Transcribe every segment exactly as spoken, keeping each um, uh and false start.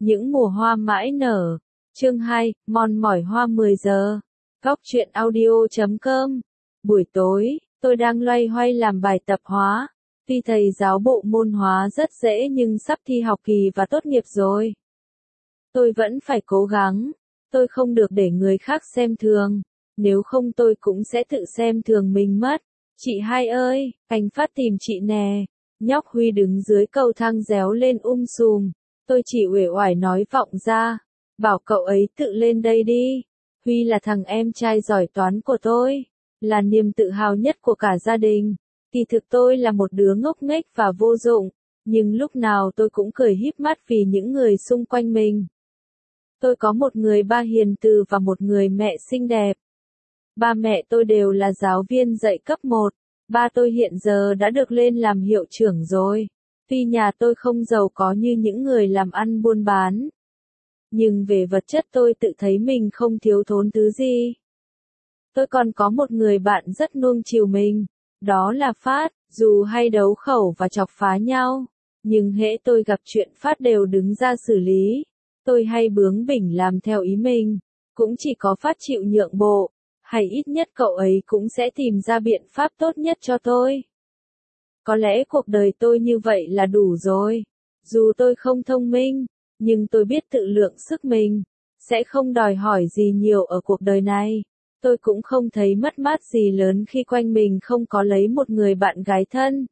Những mùa hoa mãi nở. Chương hai, mòn mỏi hoa mười giờ. Góc truyện audio chấm com. Buổi tối, tôi đang loay hoay làm bài tập hóa. Tuy thầy giáo bộ môn hóa rất dễ nhưng sắp thi học kỳ và tốt nghiệp rồi. Tôi vẫn phải cố gắng. Tôi không được để người khác xem thường. Nếu không tôi cũng sẽ tự xem thường mình mất. Chị hai ơi, anh Phát tìm chị nè. Nhóc Huy đứng dưới cầu thang réo lên um sùm. Tôi chỉ uể oải nói vọng ra. Bảo cậu ấy tự lên đây đi. Huy là thằng em trai giỏi toán của tôi. Là niềm tự hào nhất của cả gia đình. Kỳ thực tôi là một đứa ngốc nghếch và vô dụng. Nhưng lúc nào tôi cũng cười híp mắt vì những người xung quanh mình. Tôi có một người ba hiền từ và một người mẹ xinh đẹp. Ba mẹ tôi đều là giáo viên dạy cấp một. Ba tôi hiện giờ đã được lên làm hiệu trưởng rồi. Tuy nhà tôi không giàu có như những người làm ăn buôn bán. Nhưng về vật chất tôi tự thấy mình không thiếu thốn thứ gì. Tôi còn có một người bạn rất nuông chiều mình. Đó là Phát, dù hay đấu khẩu và chọc phá nhau. Nhưng hễ tôi gặp chuyện Phát đều đứng ra xử lý. Tôi hay bướng bỉnh làm theo ý mình. Cũng chỉ có Phát chịu nhượng bộ. Hay ít nhất cậu ấy cũng sẽ tìm ra biện pháp tốt nhất cho tôi. Có lẽ cuộc đời tôi như vậy là đủ rồi. Dù tôi không thông minh, nhưng tôi biết tự lượng sức mình. Sẽ không đòi hỏi gì nhiều ở cuộc đời này. Tôi cũng không thấy mất mát gì lớn khi quanh mình không có lấy một người bạn gái thân.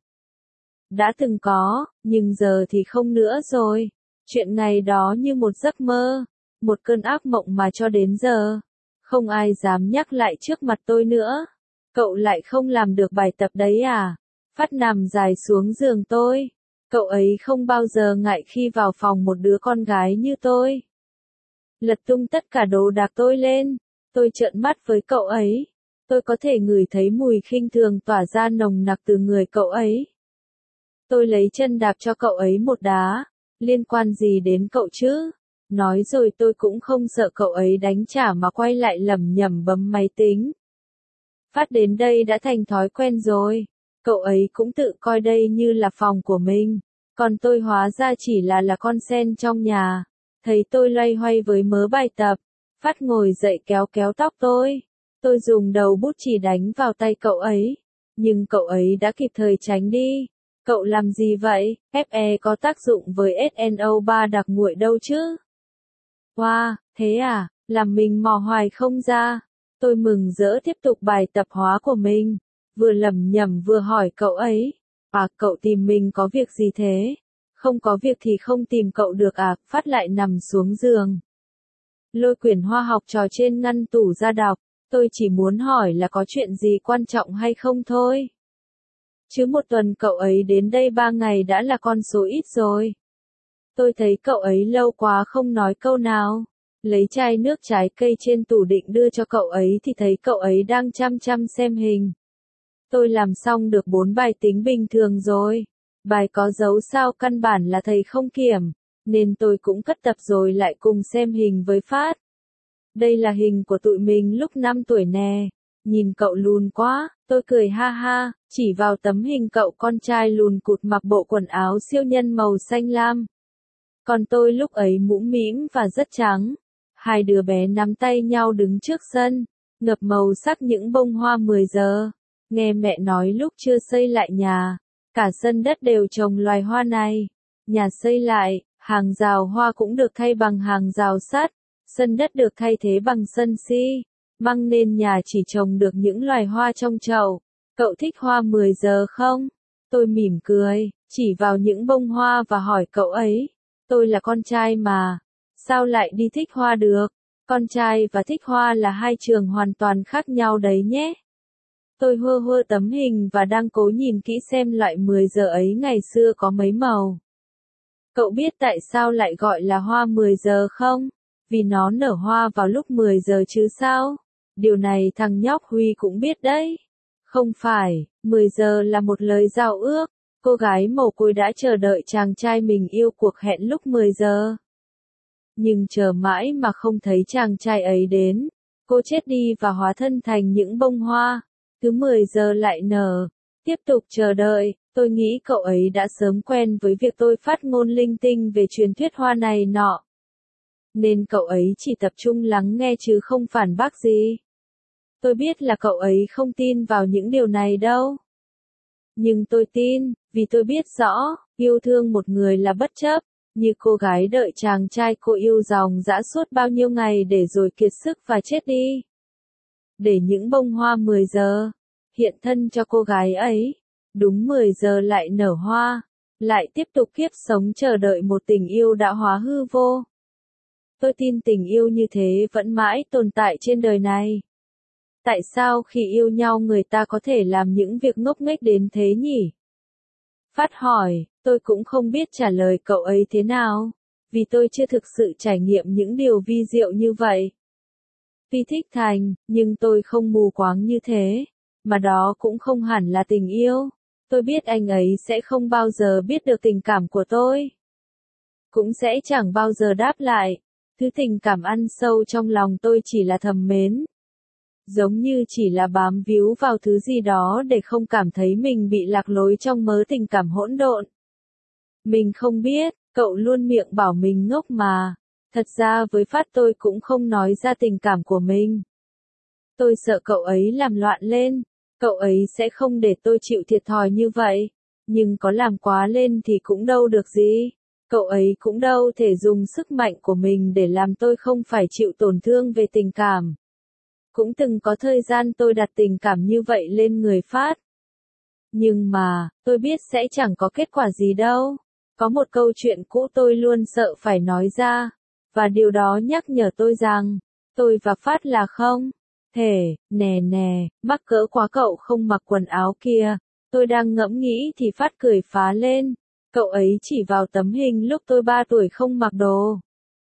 Đã từng có, nhưng giờ thì không nữa rồi. Chuyện ngày đó như một giấc mơ, một cơn ác mộng mà cho đến giờ. Không ai dám nhắc lại trước mặt tôi nữa. Cậu lại không làm được bài tập đấy à? Phát nằm dài xuống giường tôi. Cậu ấy không bao giờ ngại khi vào phòng một đứa con gái như tôi. Lật tung tất cả đồ đạc tôi lên. Tôi trợn mắt với cậu ấy. Tôi có thể ngửi thấy mùi khinh thường tỏa ra nồng nặc từ người cậu ấy. Tôi lấy chân đạp cho cậu ấy một đá. Liên quan gì đến cậu chứ? Nói rồi tôi cũng không sợ cậu ấy đánh trả mà quay lại lẩm nhẩm bấm máy tính. Phát đến đây đã thành thói quen rồi. Cậu ấy cũng tự coi đây như là phòng của mình. Còn tôi hóa ra chỉ là là con sen trong nhà. Thấy tôi loay hoay với mớ bài tập. Phát ngồi dậy kéo kéo tóc tôi. Tôi dùng đầu bút chì đánh vào tay cậu ấy. Nhưng cậu ấy đã kịp thời tránh đi. Cậu làm gì vậy? ép e có tác dụng với ét en o ba đặc nguội đâu chứ? Wow, thế à, làm mình mò hoài không ra. Tôi mừng rỡ tiếp tục bài tập hóa của mình. Vừa lẩm nhẩm vừa hỏi cậu ấy. À, cậu tìm mình có việc gì thế? Không có việc thì không tìm cậu được à? Phát lại nằm xuống giường. Lôi quyển hoa học trò trên ngăn tủ ra đọc. Tôi chỉ muốn hỏi là có chuyện gì quan trọng hay không thôi. Chứ một tuần cậu ấy đến đây ba ngày đã là con số ít rồi. Tôi thấy cậu ấy lâu quá không nói câu nào. Lấy chai nước trái cây trên tủ định đưa cho cậu ấy thì thấy cậu ấy đang chăm chăm xem hình. Tôi làm xong được bốn bài tính bình thường rồi. Bài có dấu sao căn bản là thầy không kiểm. Nên tôi cũng cất tập rồi lại cùng xem hình với Phát. Đây là hình của tụi mình lúc năm tuổi nè. Nhìn cậu lùn quá, tôi cười ha ha, chỉ vào tấm hình cậu con trai lùn cụt mặc bộ quần áo siêu nhân màu xanh lam. Còn tôi lúc ấy mũm mĩm và rất trắng. Hai đứa bé nắm tay nhau đứng trước sân, ngập màu sắc những bông hoa mười giờ. Nghe mẹ nói lúc chưa xây lại nhà, cả sân đất đều trồng loài hoa này. Nhà xây lại, hàng rào hoa cũng được thay bằng hàng rào sắt, sân đất được thay thế bằng sân xi măng nên nhà chỉ trồng được những loài hoa trong chậu. Cậu thích hoa mười giờ không? Tôi mỉm cười, chỉ vào những bông hoa và hỏi cậu ấy. Tôi là con trai mà, sao lại đi thích hoa được? Con trai và thích hoa là hai trường hoàn toàn khác nhau đấy nhé. Tôi hơ hơ tấm hình và đang cố nhìn kỹ xem loại mười giờ ấy ngày xưa có mấy màu. Cậu biết tại sao lại gọi là hoa mười giờ không? Vì nó nở hoa vào lúc mười giờ chứ sao? Điều này thằng nhóc Huy cũng biết đấy. Không phải, mười giờ là một lời giao ước. Cô gái mồ côi đã chờ đợi chàng trai mình yêu cuộc hẹn lúc mười giờ. Nhưng chờ mãi mà không thấy chàng trai ấy đến. Cô chết đi và hóa thân thành những bông hoa. Cứ mười giờ lại nở. Tiếp tục chờ đợi, tôi nghĩ cậu ấy đã sớm quen với việc tôi phát ngôn linh tinh về truyền thuyết hoa này nọ. nên cậu ấy chỉ tập trung lắng nghe chứ không phản bác gì. Tôi biết là cậu ấy không tin vào những điều này đâu. Nhưng tôi tin, vì tôi biết rõ, yêu thương một người là bất chấp, như cô gái đợi chàng trai cô yêu dòng dã suốt bao nhiêu ngày để rồi kiệt sức và chết đi. Để những bông hoa mười giờ, hiện thân cho cô gái ấy, đúng mười giờ lại nở hoa, lại tiếp tục kiếp sống chờ đợi một tình yêu đã hóa hư vô. Tôi tin tình yêu như thế vẫn mãi tồn tại trên đời này. Tại sao khi yêu nhau người ta có thể làm những việc ngốc nghếch đến thế nhỉ? Phát hỏi, tôi cũng không biết trả lời cậu ấy thế nào, vì tôi chưa thực sự trải nghiệm những điều vi diệu như vậy. Tuy thích Thành, nhưng tôi không mù quáng như thế, mà đó cũng không hẳn là tình yêu. Tôi biết anh ấy sẽ không bao giờ biết được tình cảm của tôi. Cũng sẽ chẳng bao giờ đáp lại. Thứ tình cảm ăn sâu trong lòng tôi chỉ là thầm mến. Giống như chỉ là bám víu vào thứ gì đó để không cảm thấy mình bị lạc lối trong mớ tình cảm hỗn độn. Mình không biết, cậu luôn miệng bảo mình ngốc mà. Thật ra với Phát tôi cũng không nói ra tình cảm của mình. Tôi sợ cậu ấy làm loạn lên, cậu ấy sẽ không để tôi chịu thiệt thòi như vậy. Nhưng có làm quá lên thì cũng đâu được gì. Cậu ấy cũng đâu thể dùng sức mạnh của mình để làm tôi không phải chịu tổn thương về tình cảm. Cũng từng có thời gian tôi đặt tình cảm như vậy lên người Phát. Nhưng mà, tôi biết sẽ chẳng có kết quả gì đâu. Có một câu chuyện cũ tôi luôn sợ phải nói ra. Và điều đó nhắc nhở tôi rằng, tôi và Phát là không thể, nè nè, mắc cỡ quá cậu không mặc quần áo kia. Tôi đang ngẫm nghĩ thì Phát cười phá lên. Cậu ấy chỉ vào tấm hình lúc tôi ba tuổi không mặc đồ.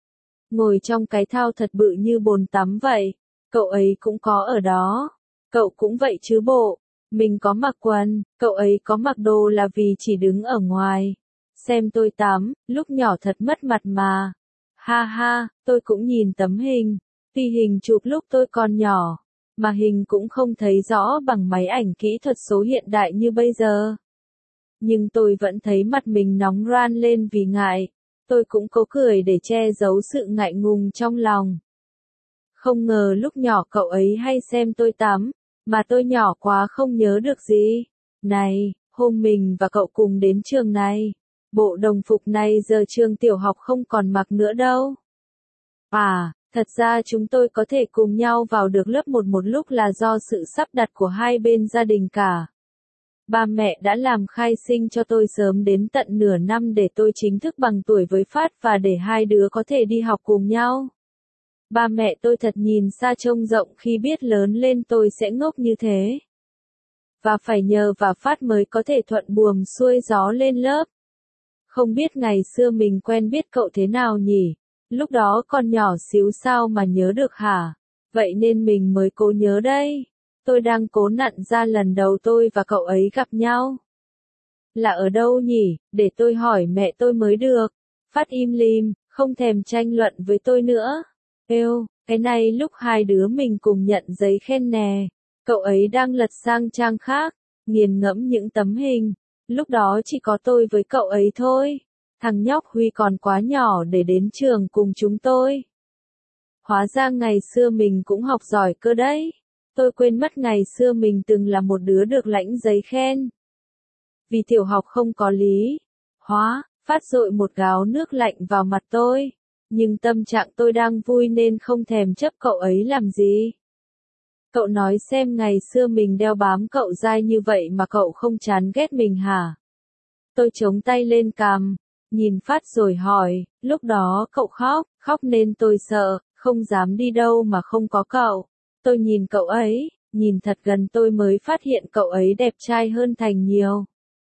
Ngồi trong cái thao thật bự như bồn tắm vậy. Cậu ấy cũng có ở đó. Cậu cũng vậy chứ bộ. Mình có mặc quần, cậu ấy có mặc đồ là vì chỉ đứng ở ngoài. Xem tôi tắm, lúc nhỏ thật mất mặt mà. Ha ha, tôi cũng nhìn tấm hình. Tuy hình chụp lúc tôi còn nhỏ, mà hình cũng không thấy rõ bằng máy ảnh kỹ thuật số hiện đại như bây giờ. Nhưng tôi vẫn thấy mặt mình nóng ran lên vì ngại. Tôi cũng cố cười để che giấu sự ngại ngùng trong lòng. Không ngờ lúc nhỏ cậu ấy hay xem tôi tắm, mà tôi nhỏ quá không nhớ được gì. Này, hôm mình và cậu cùng đến trường này. Bộ đồng phục này giờ trường tiểu học không còn mặc nữa đâu. À, thật ra chúng tôi có thể cùng nhau vào được lớp một một lúc là do sự sắp đặt của hai bên gia đình cả. Ba mẹ đã làm khai sinh cho tôi sớm đến tận nửa năm để tôi chính thức bằng tuổi với Phát và để hai đứa có thể đi học cùng nhau. Ba mẹ tôi thật nhìn xa trông rộng khi biết lớn lên tôi sẽ ngốc như thế. Và phải nhờ vào Phát mới có thể thuận buồm xuôi gió lên lớp. Không biết ngày xưa mình quen biết cậu thế nào nhỉ? Lúc đó còn nhỏ xíu sao mà nhớ được hả? Vậy nên mình mới cố nhớ đây. Tôi đang cố nặn ra lần đầu tôi và cậu ấy gặp nhau. Là ở đâu nhỉ? Để tôi hỏi mẹ tôi mới được. Phát im lìm, không thèm tranh luận với tôi nữa. Êu, cái này lúc hai đứa mình cùng nhận giấy khen nè. Cậu ấy đang lật sang trang khác, nghiền ngẫm những tấm hình. Lúc đó chỉ có tôi với cậu ấy thôi. Thằng nhóc Huy còn quá nhỏ để đến trường cùng chúng tôi. Hóa ra ngày xưa mình cũng học giỏi cơ đấy. Tôi quên mất ngày xưa mình từng là một đứa được lãnh giấy khen. Vì tiểu học không có lý. Hóa, Phát dội một gáo nước lạnh vào mặt tôi. Nhưng tâm trạng tôi đang vui nên không thèm chấp cậu ấy làm gì. Cậu nói xem ngày xưa mình đeo bám cậu dai như vậy mà cậu không chán ghét mình hả? Tôi chống tay lên cằm, nhìn Phát rồi hỏi, lúc đó cậu khóc, khóc nên tôi sợ, không dám đi đâu mà không có cậu. Tôi nhìn cậu ấy, nhìn thật gần tôi mới phát hiện cậu ấy đẹp trai hơn Thành nhiều.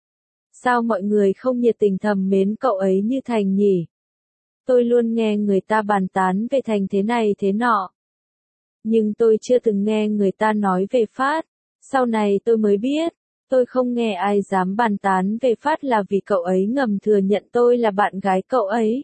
Sao mọi người không nhiệt tình thầm mến cậu ấy như Thành nhỉ? Tôi luôn nghe người ta bàn tán về Thành thế này thế nọ. Nhưng tôi chưa từng nghe người ta nói về Phát. Sau này tôi mới biết, tôi không nghe ai dám bàn tán về Phát là vì cậu ấy ngầm thừa nhận tôi là bạn gái cậu ấy.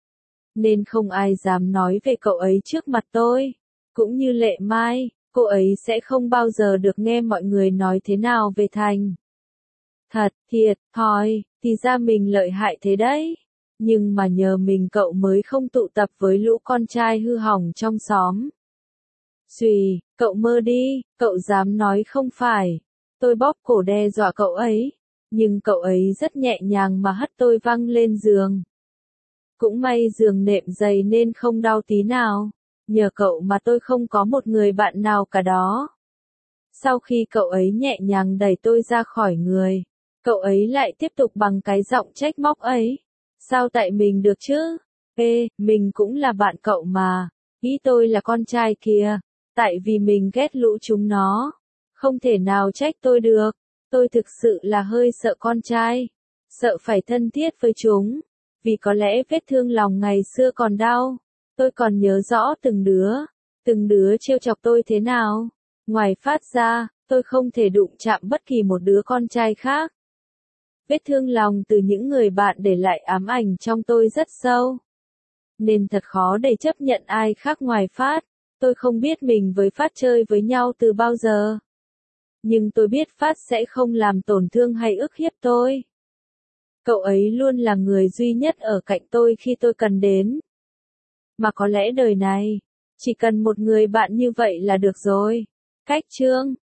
Nên không ai dám nói về cậu ấy trước mặt tôi. Cũng như Lệ Mai, cô ấy sẽ không bao giờ được nghe mọi người nói thế nào về Thành. Thật, thiệt, thòi, thì ra mình lợi hại thế đấy. Nhưng mà nhờ mình cậu mới không tụ tập với lũ con trai hư hỏng trong xóm. Xùy, cậu mơ đi, cậu dám nói không phải. Tôi bóp cổ đe dọa cậu ấy, nhưng cậu ấy rất nhẹ nhàng mà hất tôi văng lên giường. Cũng may giường nệm dày nên không đau tí nào. Nhờ cậu mà tôi không có một người bạn nào cả đó. Sau khi cậu ấy nhẹ nhàng đẩy tôi ra khỏi người, cậu ấy lại tiếp tục bằng cái giọng trách móc ấy. Sao tại mình được chứ? Ê, mình cũng là bạn cậu mà. Ý tôi là con trai kìa. Tại vì mình ghét lũ chúng nó. Không thể nào trách tôi được. Tôi thực sự là hơi sợ con trai. Sợ phải thân thiết với chúng. Vì có lẽ vết thương lòng ngày xưa còn đau. Tôi còn nhớ rõ từng đứa. Từng đứa trêu chọc tôi thế nào. Ngoài Phát ra, tôi không thể đụng chạm bất kỳ một đứa con trai khác. Vết thương lòng từ những người bạn để lại ám ảnh trong tôi rất sâu. Nên thật khó để chấp nhận ai khác ngoài Phát. Tôi không biết mình với Phát chơi với nhau từ bao giờ. Nhưng tôi biết Phát sẽ không làm tổn thương hay ức hiếp tôi. Cậu ấy luôn là người duy nhất ở cạnh tôi khi tôi cần đến. Mà có lẽ đời này, chỉ cần một người bạn như vậy là được rồi. Cách chương